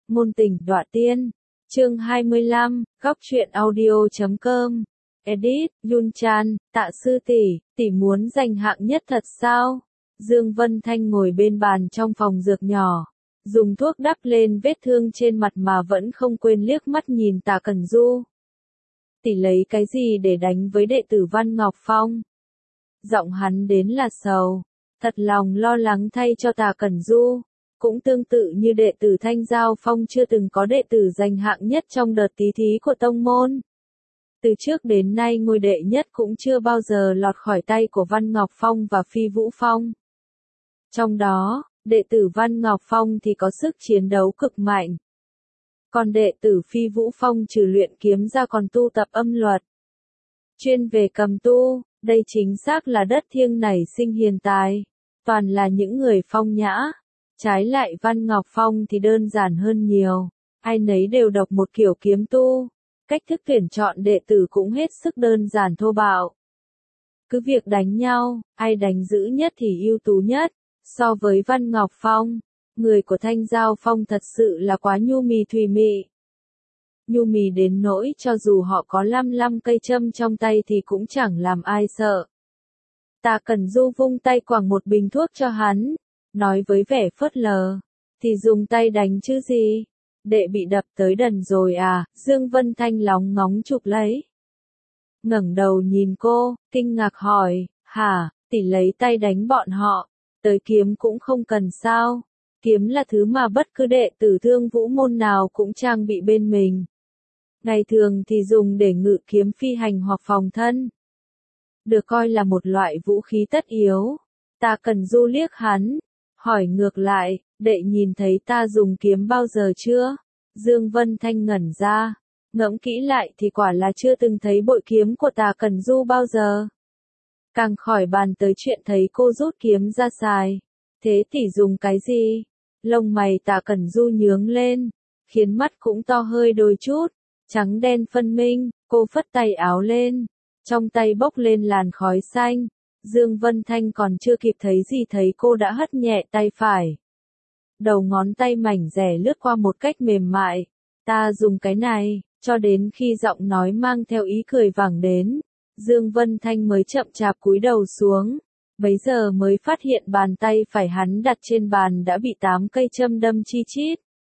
Ngôn tình đọa tiên. Chương 25, góc truyện audio.com. Edit, Yun Chan, Tạ sư tỷ muốn giành hạng nhất thật sao? Dương Vân Thanh ngồi bên bàn trong phòng dược nhỏ, dùng thuốc đắp lên vết thương trên mặt mà vẫn không quên liếc mắt nhìn Tạ Cẩn Du. Tỷ lấy cái gì để đánh với đệ tử Văn Ngọc Phong? Giọng hắn đến là sầu, thật lòng lo lắng thay cho Tạ Cẩn Du. Cũng tương tự như đệ tử Thanh Giao Phong chưa từng có đệ tử giành hạng nhất trong đợt tí thí của tông môn. Từ trước đến nay ngôi đệ nhất cũng chưa bao giờ lọt khỏi tay của Văn Ngọc Phong và Phi Vũ Phong. Trong đó, đệ tử Văn Ngọc Phong thì có sức chiến đấu cực mạnh. Còn đệ tử Phi Vũ Phong trừ luyện kiếm ra còn tu tập âm luật. Chuyên về cầm tu, đây chính xác là đất thiêng nảy sinh hiền tài. Toàn là những người phong nhã. Trái lại Văn Ngọc Phong thì đơn giản hơn nhiều, ai nấy đều độc một kiểu kiếm tu, cách thức tuyển chọn đệ tử cũng hết sức đơn giản thô bạo. Cứ việc đánh nhau, ai đánh dữ nhất thì ưu tú nhất. So với Văn Ngọc Phong, người của Thanh Giao Phong thật sự là quá nhu mì thùy mị. Nhu mì đến nỗi cho dù họ có 55 cây châm trong tay thì cũng chẳng làm ai sợ. Tạ Cẩn Du vung tay quẳng một bình thuốc cho hắn. Nói với vẻ phớt lờ, thì dùng tay đánh chứ gì, đệ bị đập tới đần rồi à, Dương Vân Thanh lóng ngóng chụp lấy. Ngẩng đầu nhìn cô, kinh ngạc hỏi, hả, tỷ lấy tay đánh bọn họ, tới kiếm cũng không cần sao, kiếm là thứ mà bất cứ đệ tử Thương Vũ môn nào cũng trang bị bên mình. Ngày thường thì dùng để ngự kiếm phi hành hoặc phòng thân. Được coi là một loại vũ khí tất yếu. Tạ Cẩn Du liếc hắn. Hỏi ngược lại, đệ nhìn thấy ta dùng kiếm bao giờ chưa? Dương Vân Thanh ngẩn ra, ngẫm kỹ lại thì quả là chưa từng thấy bội kiếm của Tạ Cẩn Du bao giờ. Càng khỏi bàn tới chuyện thấy cô rút kiếm ra xài. Thế tỷ dùng cái gì? Lông mày Tạ Cẩn Du nhướng lên, khiến mắt cũng to hơi đôi chút, trắng đen phân minh, cô phất tay áo lên, trong tay bốc lên làn khói xanh. Dương Vân Thanh còn chưa kịp thấy gì thấy cô đã hất nhẹ tay phải. Đầu ngón tay mảnh rẻ lướt qua một cách mềm mại. Ta dùng cái này, cho đến khi giọng nói mang theo ý cười vẳng đến. Dương Vân Thanh mới chậm chạp cúi đầu xuống. Bấy giờ mới phát hiện bàn tay phải hắn đặt trên bàn đã bị 8 cây châm đâm chi chít.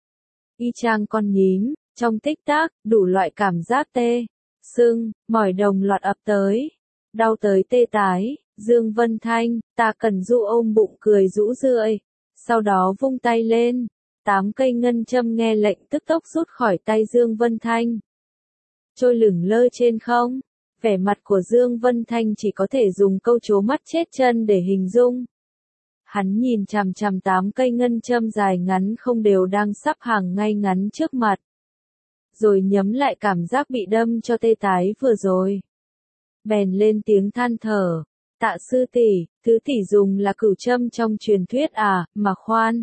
Y chang con nhím, trong tích tắc, đủ loại cảm giác tê, sưng, mỏi đồng loạt ập tới. Đau tới tê tái. Dương Vân Thanh, Tạ Cẩn Du ôm bụng cười rũ rượi, sau đó vung tay lên, 8 cây ngân châm nghe lệnh tức tốc rút khỏi tay Dương Vân Thanh. Trôi lửng lơ trên không, vẻ mặt của Dương Vân Thanh chỉ có thể dùng câu trố mắt chết chân để hình dung. Hắn nhìn chằm chằm 8 cây ngân châm dài ngắn không đều đang sắp hàng ngay ngắn trước mặt. Rồi nhấm lại cảm giác bị đâm cho tê tái vừa rồi. Bèn lên tiếng than thở. Tạ sư tỷ, thứ tỷ dùng là cửu châm trong truyền thuyết à, mà khoan.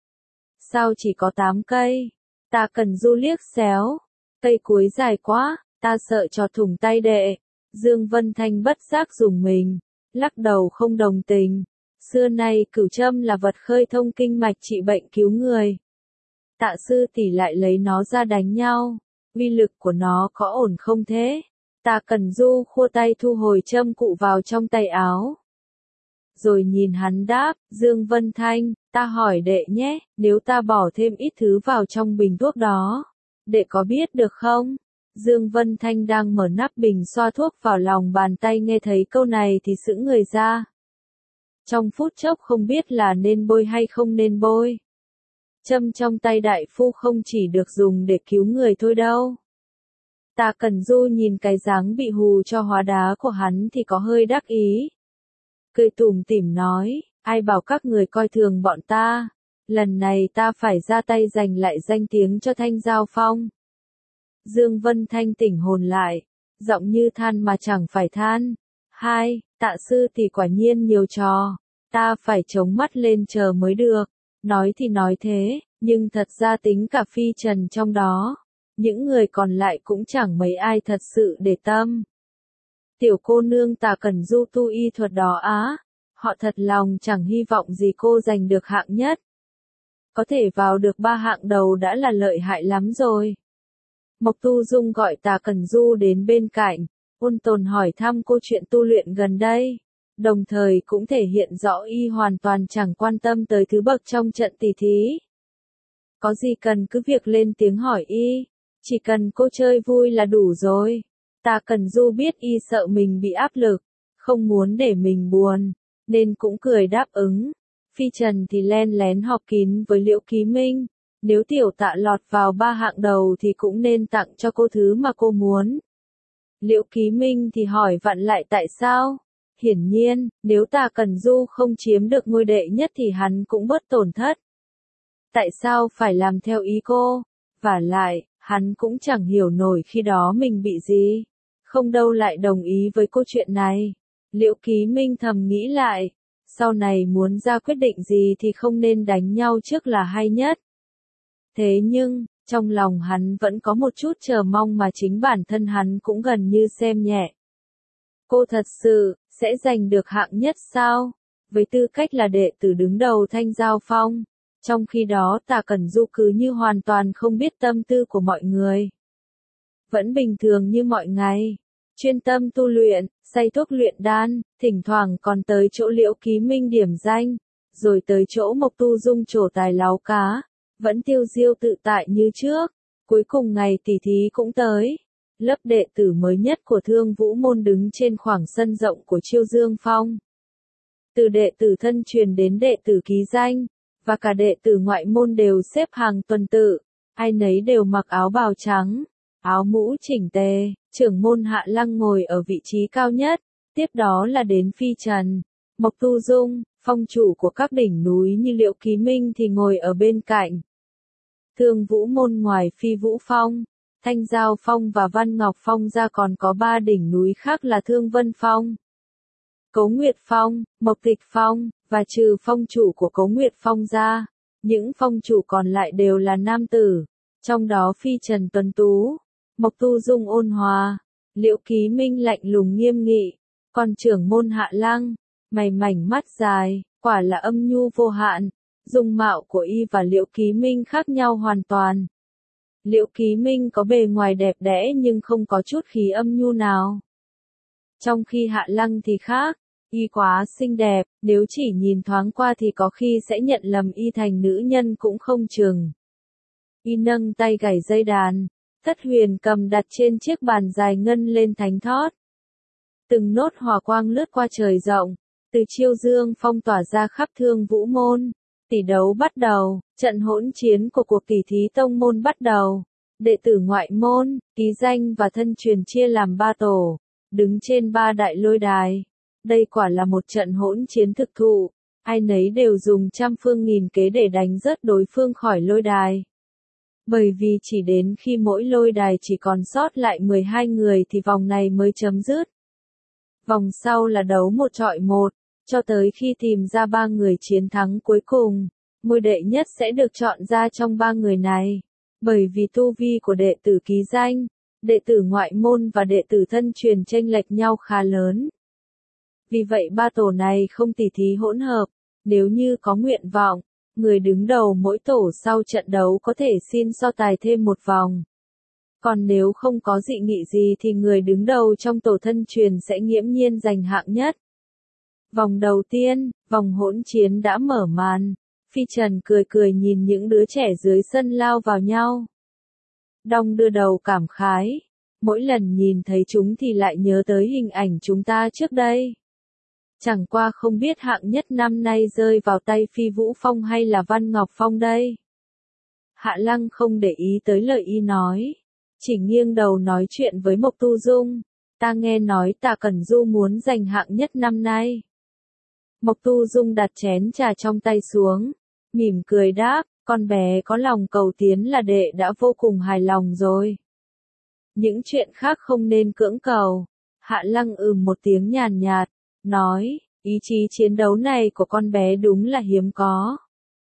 Sao chỉ có 8 cây? Tạ Cẩn Du liếc xéo. Cây cuối dài quá, ta sợ cho thủng tay đệ. Dương Vân Thanh bất giác dùng mình, lắc đầu không đồng tình. Xưa nay cửu châm là vật khơi thông kinh mạch trị bệnh cứu người. Tạ sư tỷ lại lấy nó ra đánh nhau. Uy lực của nó có ổn không thế? Tạ Cẩn Du khua tay thu hồi châm cụ vào trong tay áo. Rồi nhìn hắn đáp, Dương Vân Thanh, ta hỏi đệ nhé, nếu ta bỏ thêm ít thứ vào trong bình thuốc đó, đệ có biết được không? Dương Vân Thanh đang mở nắp bình xoa thuốc vào lòng bàn tay nghe thấy câu này thì sững người ra. Trong phút chốc không biết là nên bôi hay không nên bôi. Châm trong tay đại phu không chỉ được dùng để cứu người thôi đâu. Tạ Cẩn Du nhìn cái dáng bị hù cho hóa đá của hắn thì có hơi đắc ý. Cười tủm tỉm nói, ai bảo các người coi thường bọn ta, lần này ta phải ra tay giành lại danh tiếng cho Thanh Giao Phong. Dương Vân Thanh tỉnh hồn lại, giọng như than mà chẳng phải than. Hai, Tạ sư thì quả nhiên nhiều trò, ta phải chống mắt lên chờ mới được. Nói thì nói thế, nhưng thật ra tính cả Phi Trần trong đó. Những người còn lại cũng chẳng mấy ai thật sự để tâm. Tiểu cô nương Tạ Cẩn Du tu y thuật đó á, họ thật lòng chẳng hy vọng gì cô giành được hạng nhất. có thể vào được 3 hạng đầu đã là lợi hại lắm rồi. Mộc Tu Dung gọi Tả Cẩn Du đến bên cạnh, ôn tồn hỏi thăm cô chuyện tu luyện gần đây, đồng thời cũng thể hiện rõ y hoàn toàn chẳng quan tâm tới thứ bậc trong trận tỷ thí. Có gì cần cứ việc lên tiếng hỏi y, chỉ cần cô chơi vui là đủ rồi. Tả Cẩn Du biết y sợ mình bị áp lực, không muốn để mình buồn, nên cũng cười đáp ứng. Phi Trần thì len lén họp kín với Liễu Ký Minh, nếu tiểu Tạ lọt vào 3 hạng đầu thì cũng nên tặng cho cô thứ mà cô muốn. Liễu Ký Minh thì hỏi vặn lại tại sao? Hiển nhiên, nếu Tả Cẩn Du không chiếm được ngôi đệ nhất thì hắn cũng bớt tổn thất. Tại sao phải làm theo ý cô? Vả lại, hắn cũng chẳng hiểu nổi khi đó mình bị gì. Không đâu lại đồng ý với câu chuyện này. Liễu Ký Minh thầm nghĩ lại, sau này muốn ra quyết định gì thì không nên đánh nhau trước là hay nhất. Thế nhưng, trong lòng hắn vẫn có một chút chờ mong mà chính bản thân hắn cũng gần như xem nhẹ. Cô thật sự, sẽ giành được hạng nhất sao? Với tư cách là đệ tử đứng đầu Thanh Giao Phong. Trong khi đó Tả Cẩn Du cứ như hoàn toàn không biết tâm tư của mọi người. Vẫn bình thường như mọi ngày. Chuyên tâm tu luyện, say thuốc luyện đan, thỉnh thoảng còn tới chỗ Liễu Ký Minh điểm danh, rồi tới chỗ Mộc Tu Dung trổ tài láo cá, vẫn tiêu diêu tự tại như trước. Cuối cùng ngày tỷ thí cũng tới. Lớp đệ tử mới nhất của Thương Vũ Môn đứng trên khoảng sân rộng của Chiêu Dương Phong. Từ đệ tử thân truyền đến đệ tử ký danh, và cả đệ tử ngoại môn đều xếp hàng tuần tự, ai nấy đều mặc áo bào trắng, áo mũ chỉnh tề. Trưởng môn Hạ Lăng ngồi ở vị trí cao nhất, tiếp đó là đến Phi Trần, Mộc Tu Dung, phong chủ của các đỉnh núi như Liễu Ký Minh thì ngồi ở bên cạnh. Thương Vũ Môn ngoài Phi Vũ Phong, Thanh Giao Phong và Văn Ngọc Phong ra còn có 3 đỉnh núi khác là Thương Vân Phong, Cấu Nguyệt Phong, Mộc Tịch Phong, và trừ phong chủ của Cấu Nguyệt Phong ra, những phong chủ còn lại đều là nam tử, trong đó Phi Trần tuấn tú, Mộc Tu Dung ôn hòa, Liễu Ký Minh lạnh lùng nghiêm nghị, còn trưởng môn Hạ Lăng, mày mảnh mắt dài, quả là âm nhu vô hạn. Dung mạo của y và Liễu Ký Minh khác nhau hoàn toàn. Liễu Ký Minh có bề ngoài đẹp đẽ nhưng không có chút khí âm nhu nào. Trong khi Hạ Lăng thì khác, y quá xinh đẹp, nếu chỉ nhìn thoáng qua thì có khi sẽ nhận lầm y thành nữ nhân cũng không chừng. Y nâng tay gảy dây đàn, Thất Huyền cầm đặt trên chiếc bàn dài ngân lên thánh thót. Từng nốt hỏa quang lướt qua trời rộng, từ Chiêu Dương Phong tỏa ra khắp Thương Vũ Môn. Tỷ đấu bắt đầu, trận hỗn chiến của cuộc tỷ thí tông môn bắt đầu. Đệ tử ngoại môn, ký danh và thân truyền chia làm 3 tổ, đứng trên 3 đại lôi đài. Đây quả là một trận hỗn chiến thực thụ, ai nấy đều dùng trăm phương nghìn kế để đánh rớt đối phương khỏi lôi đài. Bởi vì chỉ đến khi mỗi lôi đài chỉ còn sót lại 12 người thì vòng này mới chấm dứt. Vòng sau là đấu 1 chọi 1, cho tới khi tìm ra 3 người chiến thắng cuối cùng, ngôi đệ nhất sẽ được chọn ra trong 3 người này. Bởi vì tu vi của đệ tử ký danh, đệ tử ngoại môn và đệ tử thân truyền chênh lệch nhau khá lớn. Vì vậy 3 tổ này không tỉ thí hỗn hợp, nếu như có nguyện vọng, người đứng đầu mỗi tổ sau trận đấu có thể xin so tài thêm một vòng. Còn nếu không có dị nghị gì thì người đứng đầu trong tổ thân truyền sẽ nghiễm nhiên giành hạng nhất. Vòng đầu tiên, vòng hỗn chiến đã mở màn. Phi Trần cười cười nhìn những đứa trẻ dưới sân lao vào nhau. Đong đưa đầu cảm khái. Mỗi lần nhìn thấy chúng thì lại nhớ tới hình ảnh chúng ta trước đây. Chẳng qua không biết hạng nhất năm nay rơi vào tay Phi Vũ Phong hay là Văn Ngọc Phong đây. Hạ Lăng không để ý tới lời y nói. Chỉ nghiêng đầu nói chuyện với Mộc Tu Dung. Ta nghe nói Tả Cẩn Du muốn giành hạng nhất năm nay. Mộc Tu Dung đặt chén trà trong tay xuống, mỉm cười đáp, con bé có lòng cầu tiến là đệ đã vô cùng hài lòng rồi. Những chuyện khác không nên cưỡng cầu. Hạ Lăng một tiếng nhàn nhạt, nói, ý chí chiến đấu này của con bé đúng là hiếm có.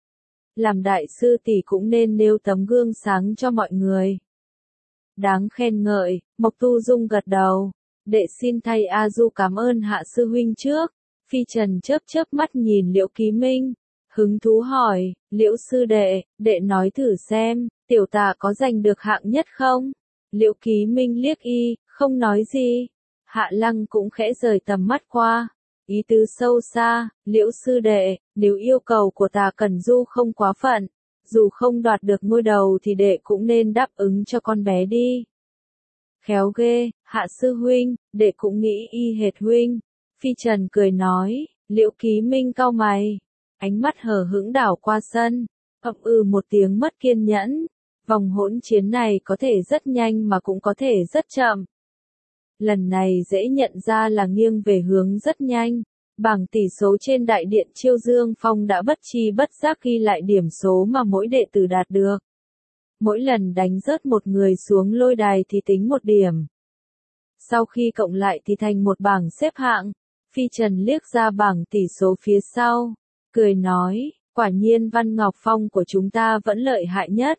Làm đại sư tỷ cũng nên nêu tấm gương sáng cho mọi người. Đáng khen ngợi, Mộc Tu Dung gật đầu, đệ xin thay A Du cảm ơn Hạ sư huynh trước. Phi Trần chớp chớp mắt nhìn Liễu Ký Minh, hứng thú hỏi, Liễu sư đệ, đệ nói thử xem, tiểu tả có giành được hạng nhất không? Liễu Ký Minh liếc y, không nói gì. Hạ Lăng cũng khẽ rời tầm mắt qua. Ý tứ sâu xa, Liễu sư đệ, nếu yêu cầu của Tà Cẩn Du không quá phận, dù không đoạt được ngôi đầu thì đệ cũng nên đáp ứng cho con bé đi. Khéo ghê, Hạ sư huynh, đệ cũng nghĩ y hệt huynh. Phi Trần cười nói, Liễu Ký Minh cau mày, ánh mắt hờ hững đảo qua sân, một tiếng mất kiên nhẫn. Vòng hỗn chiến này có thể rất nhanh mà cũng có thể rất chậm. Lần này dễ nhận ra là nghiêng về hướng rất nhanh. Bảng tỷ số trên đại điện Chiêu Dương Phong đã bất chi bất giác ghi lại điểm số mà mỗi đệ tử đạt được. Mỗi lần đánh rớt một người xuống lôi đài thì tính một điểm. Sau khi cộng lại thì thành một bảng xếp hạng. Phi Trần liếc ra bảng tỷ số phía sau, cười nói, quả nhiên Văn Ngọc Phong của chúng ta vẫn lợi hại nhất.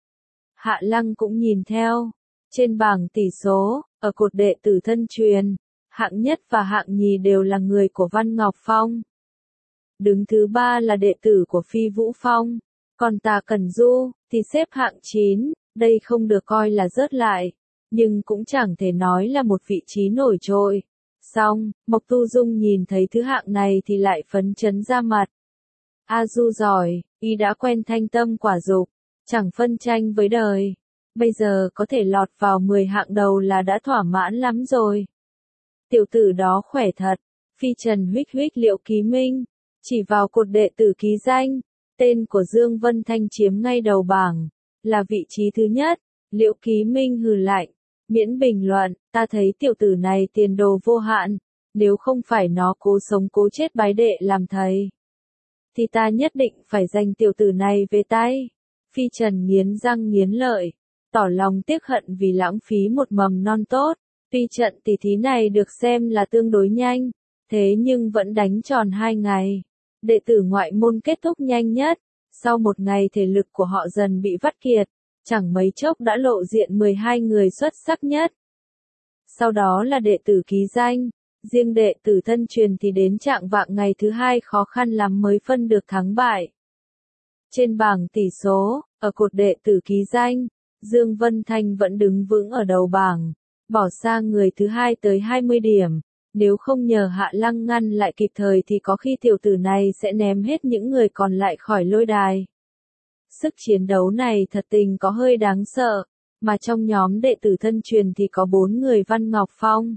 Hạ Lăng cũng nhìn theo. Trên bảng tỷ số, ở cột đệ tử thân truyền, hạng nhất và hạng nhì đều là người của Văn Ngọc Phong. Đứng thứ ba là đệ tử của Phi Vũ Phong. Còn Tà Cẩn Du, thì xếp hạng 9, đây không được coi là rớt lại. Nhưng cũng chẳng thể nói là một vị trí nổi trội. Xong, Mộc Tu Dung nhìn thấy thứ hạng này thì lại phấn chấn ra mặt. A Du giỏi, y đã quen thanh tâm quả dục, chẳng phân tranh với đời. Bây giờ có thể lọt vào 10 hạng đầu là đã thỏa mãn lắm rồi. Tiểu tử đó khỏe thật. Phi Trần huých huých Liễu Ký Minh, chỉ vào cột đệ tử ký danh. Tên của Dương Vân Thanh chiếm ngay đầu bảng, là vị trí thứ nhất. Liễu Ký Minh hừ lạnh, miễn bình luận, ta thấy tiểu tử này tiền đồ vô hạn. Nếu không phải nó cố sống cố chết bái đệ làm thầy, thì ta nhất định phải giành tiểu tử này về tay. Phi Trần nghiến răng nghiến lợi, tỏ lòng tiếc hận vì lãng phí một mầm non tốt. Tuy trận tỷ thí này được xem là tương đối nhanh, thế nhưng vẫn đánh tròn 2 ngày. Đệ tử ngoại môn kết thúc nhanh nhất, sau một ngày thể lực của họ dần bị vắt kiệt, chẳng mấy chốc đã lộ diện 12 người xuất sắc nhất. Sau đó là đệ tử ký danh, riêng đệ tử thân truyền thì đến trạng vạng ngày thứ 2 khó khăn lắm mới phân được thắng bại. Trên bảng tỷ số, ở cột đệ tử ký danh, Dương Vân Thanh vẫn đứng vững ở đầu bảng, bỏ xa người thứ 2 tới 20 điểm. Nếu không nhờ Hạ Lăng ngăn lại kịp thời thì có khi tiểu tử này sẽ ném hết những người còn lại khỏi lôi đài. Sức chiến đấu này thật tình có hơi đáng sợ, mà trong nhóm đệ tử thân truyền thì có 4 người Văn Ngọc Phong,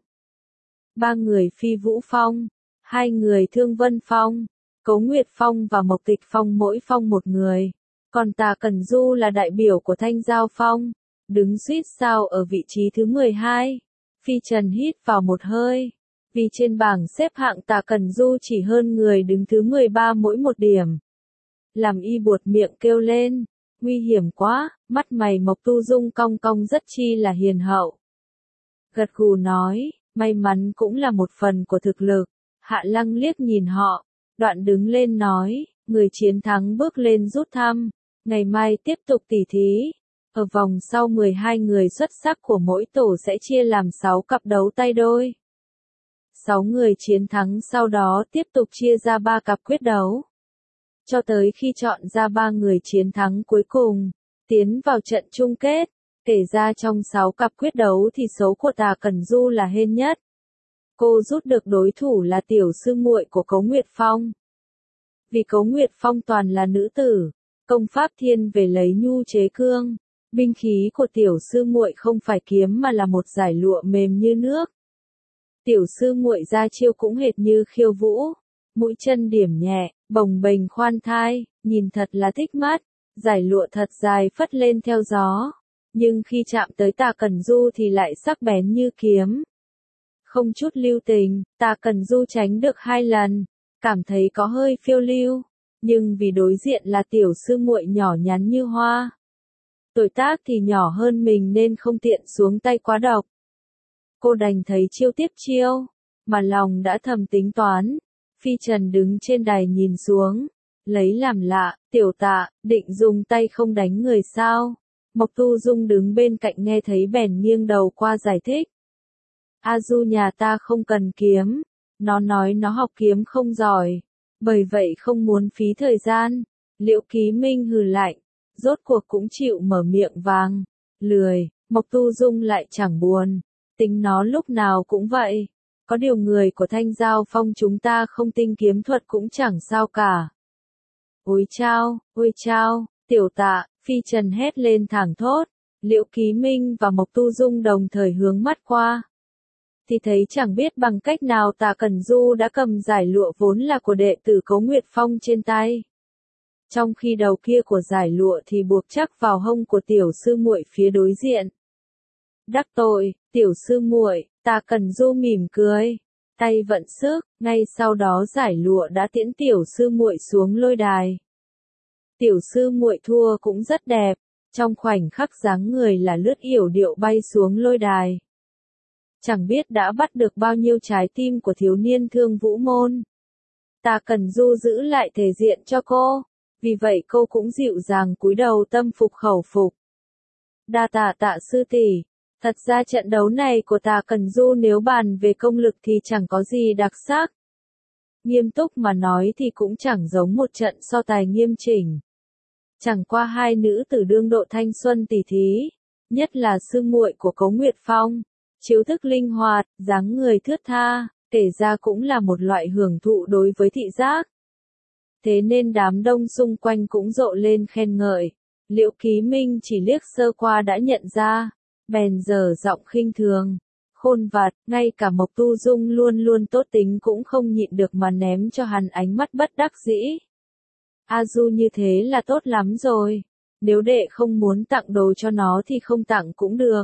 3 người Phi Vũ Phong, 2 người Thương Vân Phong, Cấu Nguyệt Phong và Mộc Tịch Phong mỗi phong một người. Còn Tà Cẩn Du là đại biểu của Thanh Giao Phong, đứng suýt sao ở vị trí thứ 12. Phi Trần hít vào một hơi, vì trên bảng xếp hạng Tà Cẩn Du chỉ hơn người đứng thứ 13 mỗi một điểm. Làm y buột miệng kêu lên, nguy hiểm quá, mắt mày Mộc Tu Dung cong cong rất chi là hiền hậu. Gật gù nói, may mắn cũng là một phần của thực lực. Hạ Lăng liếc nhìn họ, đoạn đứng lên nói, người chiến thắng bước lên rút thăm, ngày mai tiếp tục tỉ thí. Ở vòng sau 12 người xuất sắc của mỗi tổ sẽ chia làm 6 cặp đấu tay đôi. 6 người chiến thắng sau đó tiếp tục chia ra 3 cặp quyết đấu. Cho tới khi chọn ra 3 người chiến thắng cuối cùng, tiến vào trận chung kết. Kể ra trong 6 cặp quyết đấu thì số của Tà Cẩn Du là hên nhất. Cô rút được đối thủ là tiểu sư muội của Cấu Nguyệt Phong. Vì Cấu Nguyệt Phong toàn là nữ tử, công pháp thiên về lấy nhu chế cương. Binh khí của tiểu sư muội không phải kiếm mà là một dải lụa mềm như nước. Tiểu sư muội ra chiêu cũng hệt như khiêu vũ, mũi chân điểm nhẹ, bồng bềnh khoan thai, nhìn thật là thích mắt, dải lụa thật dài phất lên theo gió, nhưng khi chạm tới Tà Cẩn Du thì lại sắc bén như kiếm. Không chút lưu tình, Tà Cẩn Du tránh được 2 lần, cảm thấy có hơi phiêu lưu, nhưng vì đối diện là tiểu sư muội nhỏ nhắn như hoa, tuổi tác thì nhỏ hơn mình nên không tiện xuống tay quá độc. Cô đành thấy chiêu tiếp chiêu, mà lòng đã thầm tính toán. Phi Trần đứng trên đài nhìn xuống, lấy làm lạ, tiểu Tạ, định dùng tay không đánh người sao? Mộc Tu Dung đứng bên cạnh nghe thấy bèn nghiêng đầu qua giải thích. A Du nhà ta không cần kiếm, nó nói nó học kiếm không giỏi, Bởi vậy không muốn phí thời gian. Liễu Ký Minh hừ lạnh, rốt cuộc cũng chịu mở miệng vàng. Lười, Mộc Tu Dung lại chẳng buồn. Tính nó lúc nào cũng vậy. Có điều người của Thanh Giao Phong chúng ta không tinh kiếm thuật cũng chẳng sao cả. Ôi chao, tiểu Tạ, Phi Trần hét lên thảng thốt. Liễu Ký Minh và Mộc Tu Dung đồng thời hướng mắt qua. Thì thấy chẳng biết bằng cách nào Tạ Cẩn Du đã cầm giải lụa vốn là của đệ tử Cấu Nguyệt Phong trên tay. Trong khi đầu kia của giải lụa thì buộc chắc vào hông của tiểu sư muội phía đối diện. Đắc tội, tiểu sư muội, Tạ Cẩn Du mỉm cười, tay vận sức, ngay sau đó giải lụa đã tiễn tiểu sư muội xuống lôi đài. Tiểu sư muội thua cũng rất đẹp, trong khoảnh khắc dáng người là lướt yểu điệu bay xuống lôi đài. Chẳng biết đã bắt được bao nhiêu trái tim của thiếu niên Thương Vũ môn. Tạ Cẩn Du giữ lại thể diện cho cô, vì vậy cô cũng dịu dàng cúi đầu tâm phục khẩu phục. Đa tạ Tạ sư tỷ. Thật ra trận đấu này của Tạ Cẩn Du nếu bàn về công lực thì chẳng có gì đặc sắc. Nghiêm túc mà nói thì cũng chẳng giống một trận so tài nghiêm chỉnh. Chẳng qua hai nữ tử đương độ thanh xuân tỉ thí, nhất là sư muội của Cấu Nguyệt Phong, chiếu thức linh hoạt, dáng người thướt tha, kể ra cũng là một loại hưởng thụ đối với thị giác. Thế nên đám đông xung quanh cũng rộ lên khen ngợi. Liễu Ký Minh chỉ liếc sơ qua đã nhận ra, bèn dở giọng khinh thường. Khôn vặt, ngay cả Mộc Tu Dung luôn luôn tốt tính cũng không nhịn được mà ném cho hắn ánh mắt bất đắc dĩ. A Du như thế là tốt lắm rồi. Nếu đệ không muốn tặng đồ cho nó thì không tặng cũng được.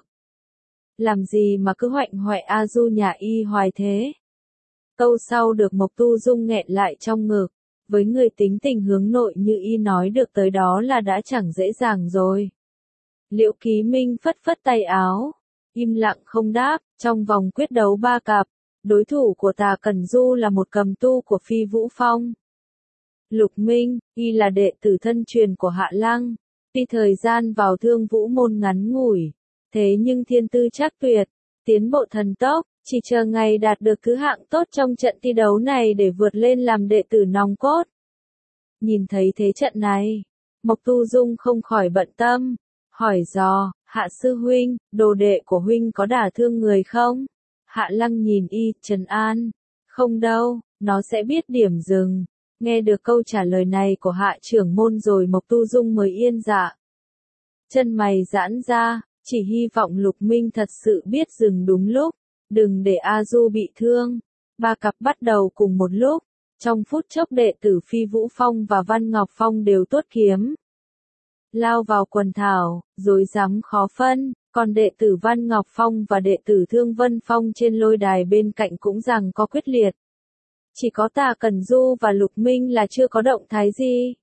Làm gì mà cứ hoạnh hoẹ A Du nhà y hoài thế. Câu sau được Mộc Tu Dung nghẹn lại trong ngực. Với người tính tình hướng nội như y nói được tới đó là đã chẳng dễ dàng rồi. Liễu Ký Minh phất phất tay áo, im lặng không đáp. Trong vòng quyết đấu 3 cặp, đối thủ của Tạ Cẩn Du là một cầm tu của Phi Vũ Phong. Lục Minh, y là đệ tử thân truyền của Hạ Lăng. Tuy thời gian vào Thương Vũ môn ngắn ngủi, thế nhưng thiên tư chắc tuyệt, tiến bộ thần tốc, chỉ chờ ngày đạt được thứ hạng tốt trong trận thi đấu này để vượt lên làm đệ tử nòng cốt. Nhìn thấy thế trận này, Mộc Tu Dung không khỏi bận tâm, hỏi dò, Hạ sư huynh, đồ đệ của huynh có đả thương người không? Hạ Lăng nhìn y, trấn an, không đâu, nó sẽ biết điểm dừng. Nghe được câu trả lời này của Hạ trưởng môn rồi Mộc Tu Dung mới yên dạ. Chân mày giãn ra, chỉ hy vọng Lục Minh thật sự biết dừng đúng lúc, đừng để A Du bị thương. 3 cặp bắt đầu cùng một lúc, trong phút chốc đệ tử Phi Vũ Phong và Văn Ngọc Phong đều tuốt kiếm. Lao vào quần thảo, rối rắm khó phân, còn đệ tử Văn Ngọc Phong và đệ tử Thương Vân Phong trên lôi đài bên cạnh cũng giằng co quyết liệt. Chỉ có Tạ Cẩn Du và Lục Minh là chưa có động thái gì.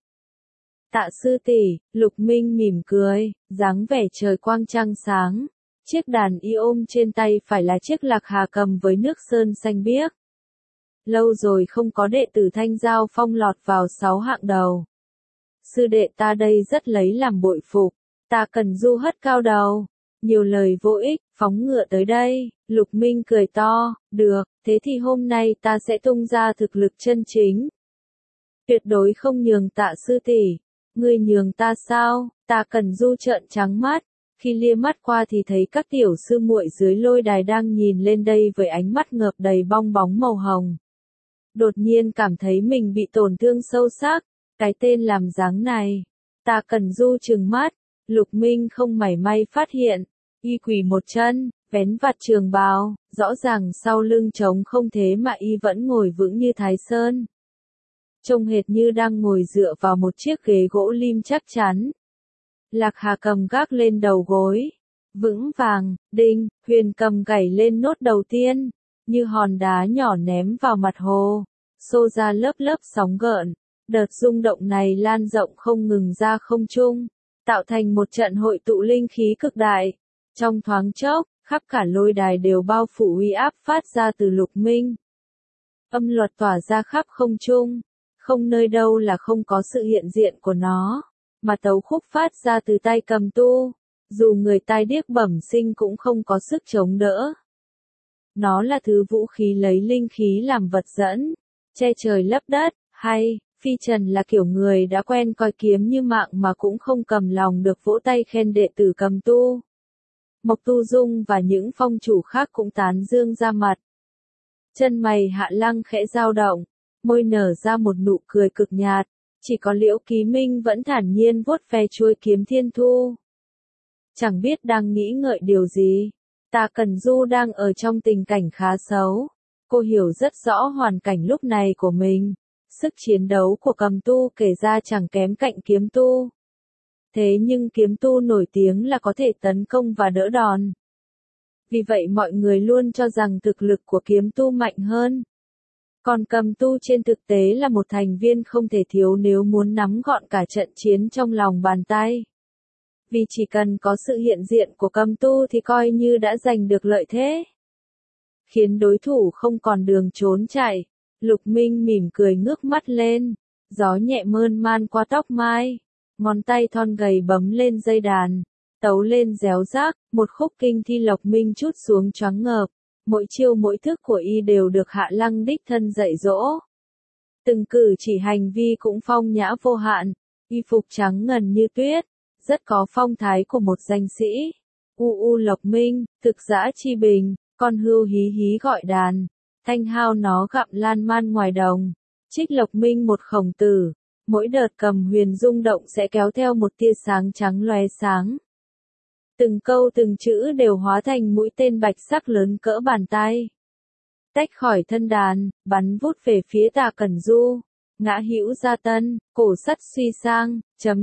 Tạ sư tỷ, Lục Minh mỉm cười, dáng vẻ trời quang trăng sáng. Chiếc đàn y ôm trên tay phải là chiếc lạc hà cầm với nước sơn xanh biếc. Lâu rồi không có đệ tử Thanh Giao Phong lọt vào 6 hạng đầu. Sư đệ ta đây rất lấy làm bội phục. Tạ Cẩn Du hất cao đầu. Nhiều lời vô ích, phóng ngựa tới đây. Lục Minh cười to, được, thế thì hôm nay ta sẽ tung ra thực lực chân chính. Tuyệt đối không nhường Tạ sư tỷ. Ngươi nhường ta sao? Tạ Cẩn Du trợn trắng mắt. Khi lia mắt qua thì thấy các tiểu sư muội dưới lôi đài đang nhìn lên đây với ánh mắt ngợp đầy bong bóng màu hồng. Đột nhiên cảm thấy mình bị tổn thương sâu sắc. Cái tên làm dáng này. Tạ Cẩn Du trừng mắt. Lục Minh không mảy may phát hiện. Y quỳ một chân, vén vạt trường bào, rõ ràng sau lưng trống không thế mà y vẫn ngồi vững như Thái Sơn. Trông hệt như đang ngồi dựa vào một chiếc ghế gỗ lim chắc chắn. Lạc Hà cầm gác lên đầu gối. Vững vàng, đinh, huyền cầm gảy lên nốt đầu tiên. Như hòn đá nhỏ ném vào mặt hồ. Xô ra lớp lớp sóng gợn. Đợt rung động này lan rộng không ngừng ra không trung. Tạo thành một trận hội tụ linh khí cực đại. Trong thoáng chốc, khắp cả lôi đài đều bao phủ uy áp phát ra từ Lục Minh. Âm luật tỏa ra khắp không trung. Không nơi đâu là không có sự hiện diện của nó. Mà tấu khúc phát ra từ tay cầm tu. Dù người tai điếc bẩm sinh cũng không có sức chống đỡ. Nó là thứ vũ khí lấy linh khí làm vật dẫn. Che trời lấp đất, Hay, Phi Trần là kiểu người đã quen coi kiếm như mạng mà cũng không cầm lòng được vỗ tay khen đệ tử Cầm Tu. Mộc Tu Dung và những phong chủ khác cũng tán dương ra mặt. Chân mày Hạ Lăng khẽ dao động, môi nở ra một nụ cười cực nhạt, chỉ có Liễu Ký Minh vẫn thản nhiên vuốt ve chuôi kiếm thiên thu. Chẳng biết đang nghĩ ngợi điều gì, Tà Cẩn Du đang ở trong tình cảnh khá xấu. Cô hiểu rất rõ hoàn cảnh lúc này của mình, sức chiến đấu của Cầm Tu kể ra chẳng kém cạnh kiếm tu. Thế nhưng kiếm tu nổi tiếng là có thể tấn công và đỡ đòn. Vì vậy mọi người luôn cho rằng thực lực của kiếm tu mạnh hơn. Còn Cầm Tu trên thực tế là một thành viên không thể thiếu nếu muốn nắm gọn cả trận chiến trong lòng bàn tay. Vì chỉ cần có sự hiện diện của Cầm Tu thì coi như đã giành được lợi thế. Khiến đối thủ không còn đường trốn chạy. Lục Minh mỉm cười ngước mắt lên, gió nhẹ mơn man qua tóc mai, ngón tay thon gầy bấm lên dây đàn, tấu lên réo rác, một khúc kinh thi Lục Minh trút xuống choáng ngợp, mỗi chiêu mỗi thức của y đều được Hạ Lăng đích thân dạy dỗ. Từng cử chỉ hành vi cũng phong nhã vô hạn, y phục trắng ngần như tuyết, rất có phong thái của một danh sĩ. Lục Minh, thực dã chi bình, con hươu hí hí gọi đàn. Thanh hao nó gặm lan man ngoài đồng, trích Lộc Minh một khổng tử, mỗi đợt cầm huyền rung động sẽ kéo theo một tia sáng trắng lóe sáng. Từng câu từng chữ đều hóa thành mũi tên bạch sắc lớn cỡ bàn tay. Tách khỏi thân đàn, bắn vút về phía Tà Cẩn Du, ngã hữu gia tân, cổ sắt suy sang,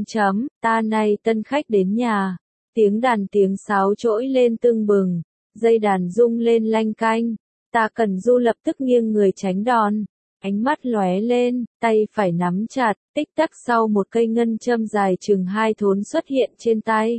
ta nay tân khách đến nhà, tiếng đàn tiếng sáo trỗi lên tưng bừng, dây đàn rung lên lanh canh. Tà Cẩn Du lập tức nghiêng người tránh đòn, ánh mắt lóe lên, tay phải nắm chặt, tích tắc sau một cây ngân châm dài chừng 2 thốn xuất hiện trên tay.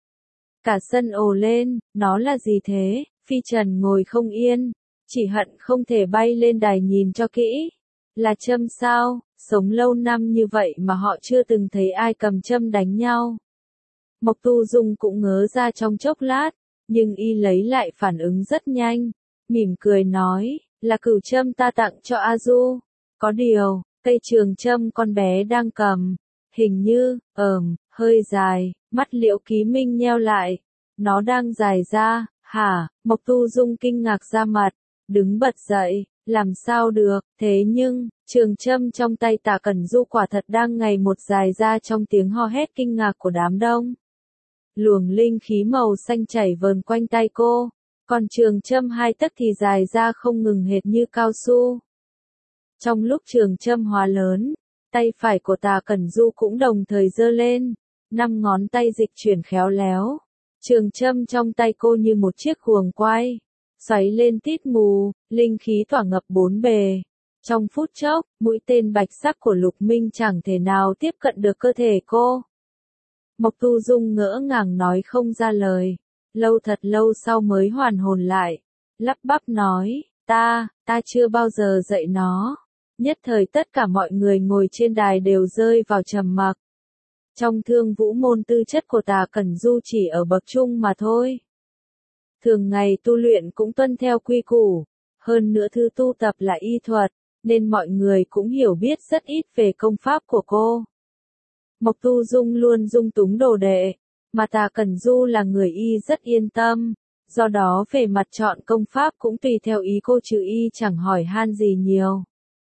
Cả sân ồ lên, nó là gì thế? Phi Trần ngồi không yên, chỉ hận không thể bay lên đài nhìn cho kỹ. Là châm sao? Sống lâu năm như vậy mà họ chưa từng thấy ai cầm châm đánh nhau. Mộc Tu Dung cũng ngớ ra trong chốc lát, nhưng y lấy lại phản ứng rất nhanh. Mỉm cười nói, là cửu châm ta tặng cho A Du. Có điều, cây trường châm con bé đang cầm, hình như, hơi dài, mắt Liễu Ký Minh nheo lại. Nó đang dài ra, hả? Mộc Tu Dung kinh ngạc ra mặt, đứng bật dậy, làm sao được, thế nhưng, trường châm trong tay Tà Cẩn Du quả thật đang ngày một dài ra trong tiếng ho hét kinh ngạc của đám đông. Luồng linh khí màu xanh chảy vờn quanh tay cô. Còn trường châm 2 tấc thì dài ra không ngừng hệt như cao su. Trong lúc trường châm hóa lớn, tay phải của Tà Cẩn Du cũng đồng thời giơ lên, 5 ngón tay dịch chuyển khéo léo. Trường châm trong tay cô như một chiếc guồng quay, xoáy lên tít mù, linh khí tỏa ngập bốn bề. Trong phút chốc, mũi tên bạch sắc của Lục Minh chẳng thể nào tiếp cận được cơ thể cô. Mộc Tu Dung ngỡ ngàng nói không ra lời. Thật lâu sau mới hoàn hồn lại, lắp bắp nói, ta chưa bao giờ dạy nó. Nhất thời tất cả mọi người ngồi trên đài đều rơi vào trầm mặc. Trong Thương Vũ môn tư chất của Tà Cẩn Du chỉ ở bậc trung mà thôi. Thường ngày tu luyện cũng tuân theo quy củ, hơn nữa thứ tu tập là y thuật, nên mọi người cũng hiểu biết rất ít về công pháp của cô. Mộc Tu Dung luôn dung túng đồ đệ. Mà Tà Cẩn Du là người y rất yên tâm, do đó về mặt chọn công pháp cũng tùy theo ý cô chứ y chẳng hỏi han gì nhiều.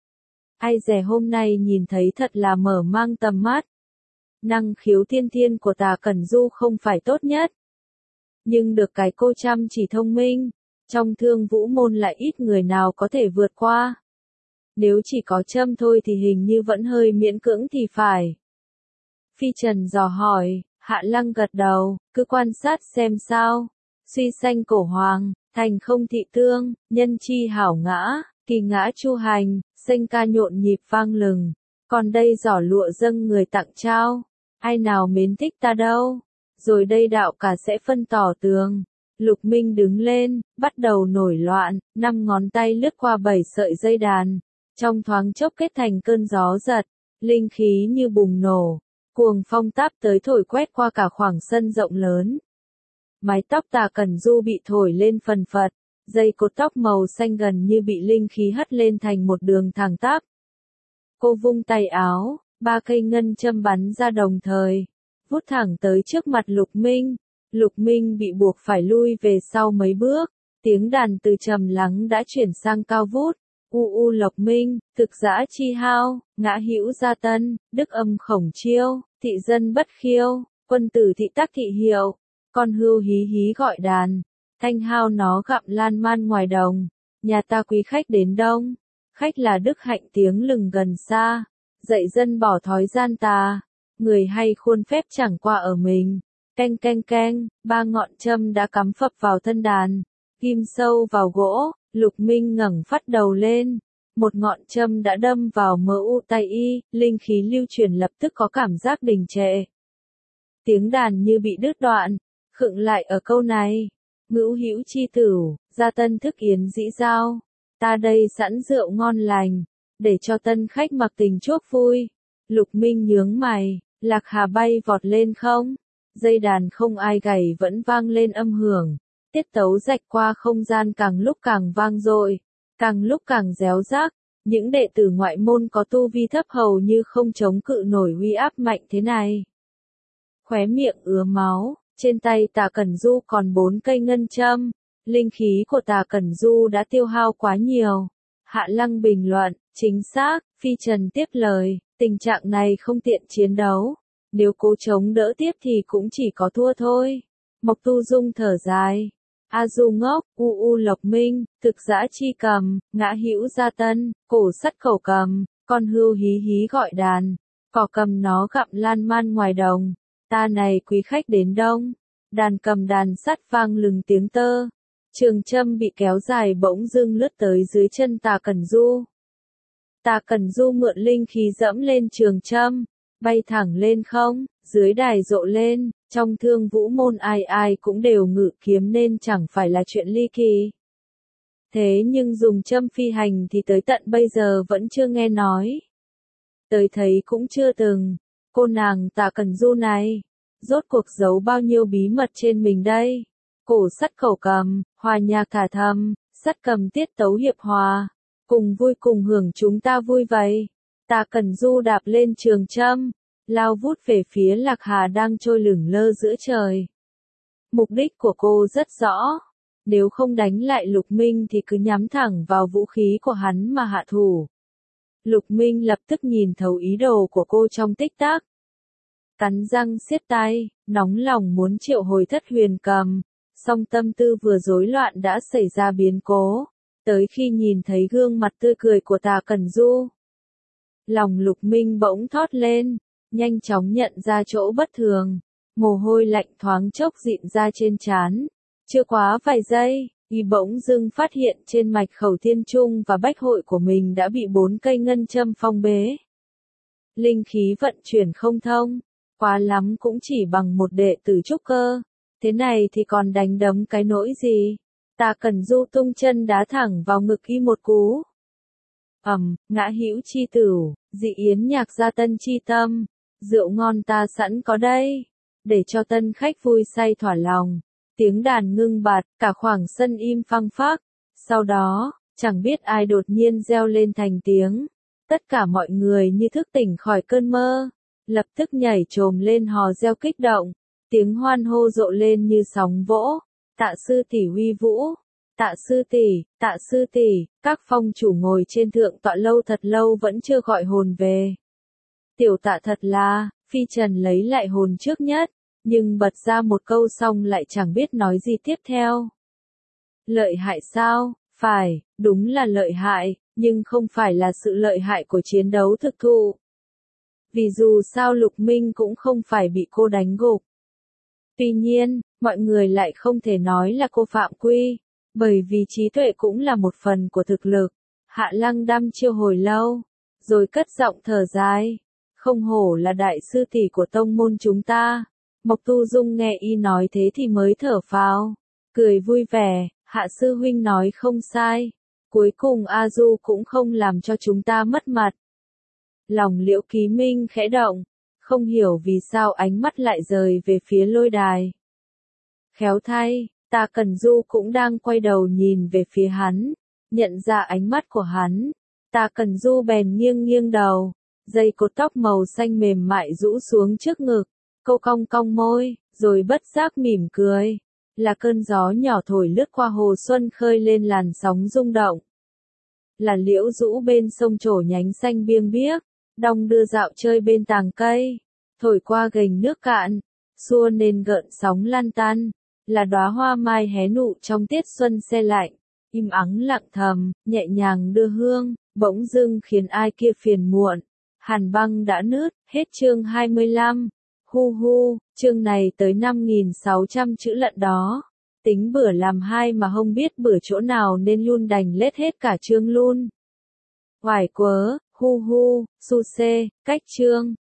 Ai dè hôm nay nhìn thấy thật là mở mang tầm mắt. Năng khiếu tiên thiên của Tà Cẩn Du không phải tốt nhất. Nhưng được cái cô chăm chỉ thông minh, trong Thương Vũ môn lại ít người nào có thể vượt qua. Nếu chỉ có châm thôi thì hình như vẫn hơi miễn cưỡng thì phải. Phi Trần dò hỏi. Hạ Lăng gật đầu, cứ quan sát xem sao. Suy sanh cổ hoàng, thành không thị tương, nhân chi hảo ngã, kỳ ngã chu hành, sanh ca nhộn nhịp vang lừng. Còn đây giỏ lụa dâng người tặng trao, ai nào mến thích ta đâu. Rồi đây đạo cả sẽ phân tỏ tường. Lục Minh đứng lên, bắt đầu nổi loạn, 5 ngón tay lướt qua 7 sợi dây đàn. Trong thoáng chốc kết thành cơn gió giật, linh khí như bùng nổ. Cuồng phong táp tới thổi quét qua cả khoảng sân rộng lớn. Mái tóc Tà Cẩn Du bị thổi lên phần phật, dây cột tóc màu xanh gần như bị linh khí hất lên thành một đường thẳng tắp. Cô vung tay áo, 3 cây ngân châm bắn ra đồng thời, vút thẳng tới trước mặt Lục Minh. Lục Minh bị buộc phải lui về sau mấy bước, tiếng đàn từ trầm lắng đã chuyển sang cao vút. U Lộc Minh, thực dã chi hao, ngã hữu gia tân, đức âm khổng chiêu, thị dân bất khiêu, quân tử thị tác thị hiệu, con hươu hí hí gọi đàn, thanh hao nó gặm lan man ngoài đồng, nhà ta quý khách đến đông, khách là đức hạnh tiếng lừng gần xa, dạy dân bỏ thói gian tà, người hay khuôn phép chẳng qua ở mình, canh canh canh, 3 ngọn châm đã cắm phập vào thân đàn, ghim sâu vào gỗ. Lục Minh ngẩng phát đầu lên, một ngọn châm đã đâm vào mỡ u tay y, linh khí lưu chuyển lập tức có cảm giác đình trệ. Tiếng đàn như bị đứt đoạn, khựng lại ở câu này, ngữu hữu chi tửu, gia tân thức yến dĩ giao, ta đây sẵn rượu ngon lành, để cho tân khách mặc tình chuốc vui. Lục Minh nhướng mày, lạc hà bay vọt lên không, dây đàn không ai gảy vẫn vang lên âm hưởng. Tiết tấu rạch qua không gian càng lúc càng vang dội, càng lúc càng réo rác, những đệ tử ngoại môn có tu vi thấp hầu như không chống cự nổi uy áp mạnh thế này. Khóe miệng ứa máu, trên tay Tả Cẩn Du còn 4 cây ngân châm, linh khí của Tả Cẩn Du đã tiêu hao quá nhiều. Hạ Lăng bình luận, chính xác, Phi Trần tiếp lời, tình trạng này không tiện chiến đấu, nếu cố chống đỡ tiếp thì cũng chỉ có thua thôi. Mộc Tu Dung thở dài. A Du ngốc, Lộc Minh, thực dã chi cầm, ngã hữu gia tân, cổ sắt khẩu cầm, con hươu hí hí gọi đàn, cỏ cầm nó gặm lan man ngoài đồng, ta này quý khách đến đông, đàn cầm đàn sắt vang lừng tiếng tơ, trường châm bị kéo dài bỗng dưng lướt tới dưới chân Tả Cẩn Du. Tả Cẩn Du mượn linh khí dẫm lên trường châm, bay thẳng lên không, dưới đài rộ lên. Trong Thương Vũ môn ai ai cũng đều ngự kiếm nên chẳng phải là chuyện ly kỳ. Thế nhưng dùng châm phi hành thì tới tận bây giờ vẫn chưa nghe nói. Tới thấy cũng chưa từng. Cô nàng Tả Cẩn Du này, rốt cuộc giấu bao nhiêu bí mật trên mình đây. Cổ sắt khẩu cầm, hòa nhạc thả thầm, sắt cầm tiết tấu hiệp hòa. Cùng vui cùng hưởng chúng ta vui vậy. Tả Cẩn Du đạp lên trường châm. Lao vút về phía Lạc Hà đang trôi lửng lơ giữa trời. Mục đích của cô rất rõ. Nếu không đánh lại Lục Minh thì cứ nhắm thẳng vào vũ khí của hắn mà hạ thủ. Lục Minh lập tức nhìn thấu ý đồ của cô trong tích tắc. Cắn răng siết tay, nóng lòng muốn triệu hồi Thất Huyền Cầm. Song tâm tư vừa rối loạn đã xảy ra biến cố. Tới khi nhìn thấy gương mặt tươi cười của Tả Cẩn Du, lòng Lục Minh bỗng thót lên. Nhanh chóng nhận ra chỗ bất thường, mồ hôi lạnh thoáng chốc dịn ra trên trán. Chưa quá vài giây, y bỗng dưng phát hiện trên mạch khẩu thiên trung và bách hội của mình đã bị 4 cây ngân châm phong bế. Linh khí vận chuyển không thông, quá lắm cũng chỉ bằng một đệ tử trúc cơ. Thế này thì còn đánh đấm cái nỗi gì? Tả Cẩn Du tung chân đá thẳng vào ngực y một cú. Ngã hữu chi tửu, dị yến nhạc gia tân chi tâm. Rượu ngon ta sẵn có đây, để cho tân khách vui say thỏa lòng. Tiếng đàn ngưng bặt, cả khoảng sân im phăng phắc. Sau đó, chẳng biết ai đột nhiên reo lên thành tiếng. Tất cả mọi người như thức tỉnh khỏi cơn mơ, lập tức nhảy chồm lên hò reo kích động. Tiếng hoan hô rộ lên như sóng vỗ. Tạ sư tỷ uy vũ, Tạ sư tỷ, các phong chủ ngồi trên thượng tọa lâu thật lâu vẫn chưa gọi hồn về. Tiểu Tạ thật là, Phi Trần lấy lại hồn trước nhất, nhưng bật ra một câu xong lại chẳng biết nói gì tiếp theo. Lợi hại sao? Phải, đúng là lợi hại, nhưng không phải là sự lợi hại của chiến đấu thực thụ. Vì dù sao Lục Minh cũng không phải bị cô đánh gục. Tuy nhiên, mọi người lại không thể nói là cô phạm quy, bởi vì trí tuệ cũng là một phần của thực lực. Hạ Lăng đăm chiêu hồi lâu, rồi cất giọng thở dài. Không hổ là đại sư tỷ của tông môn chúng ta. Mộc Tu Dung nghe y nói thế thì mới thở phào, cười vui vẻ, Hạ sư huynh nói không sai. Cuối cùng A Du cũng không làm cho chúng ta mất mặt. Lòng Liễu Ký Minh khẽ động, không hiểu vì sao ánh mắt lại rời về phía lôi đài. Khéo thay, Tả Cẩn Du cũng đang quay đầu nhìn về phía hắn, nhận ra ánh mắt của hắn. Tà Cẩn Du bèn nghiêng nghiêng đầu, dây cột tóc màu xanh mềm mại rũ xuống trước ngực, cô cong cong môi, rồi bất giác mỉm cười. Là cơn gió nhỏ thổi lướt qua hồ xuân khơi lên làn sóng rung động. Là liễu rũ bên sông trổ nhánh xanh biêng biếc, đong đưa dạo chơi bên tàng cây, thổi qua gành nước cạn, xua nên gợn sóng lan tan. Là đóa hoa mai hé nụ trong tiết xuân se lạnh, im ắng lặng thầm, nhẹ nhàng đưa hương, bỗng dưng khiến ai kia phiền muộn. Hàn băng đã nứt, hết chương 25. Hu hu, chương này tới 5.600 chữ lận đó. Tính bữa làm hai mà không biết bữa chỗ nào nên luôn đành lết hết cả chương luôn. Hoài quớ, hu hu, su xê, cách chương.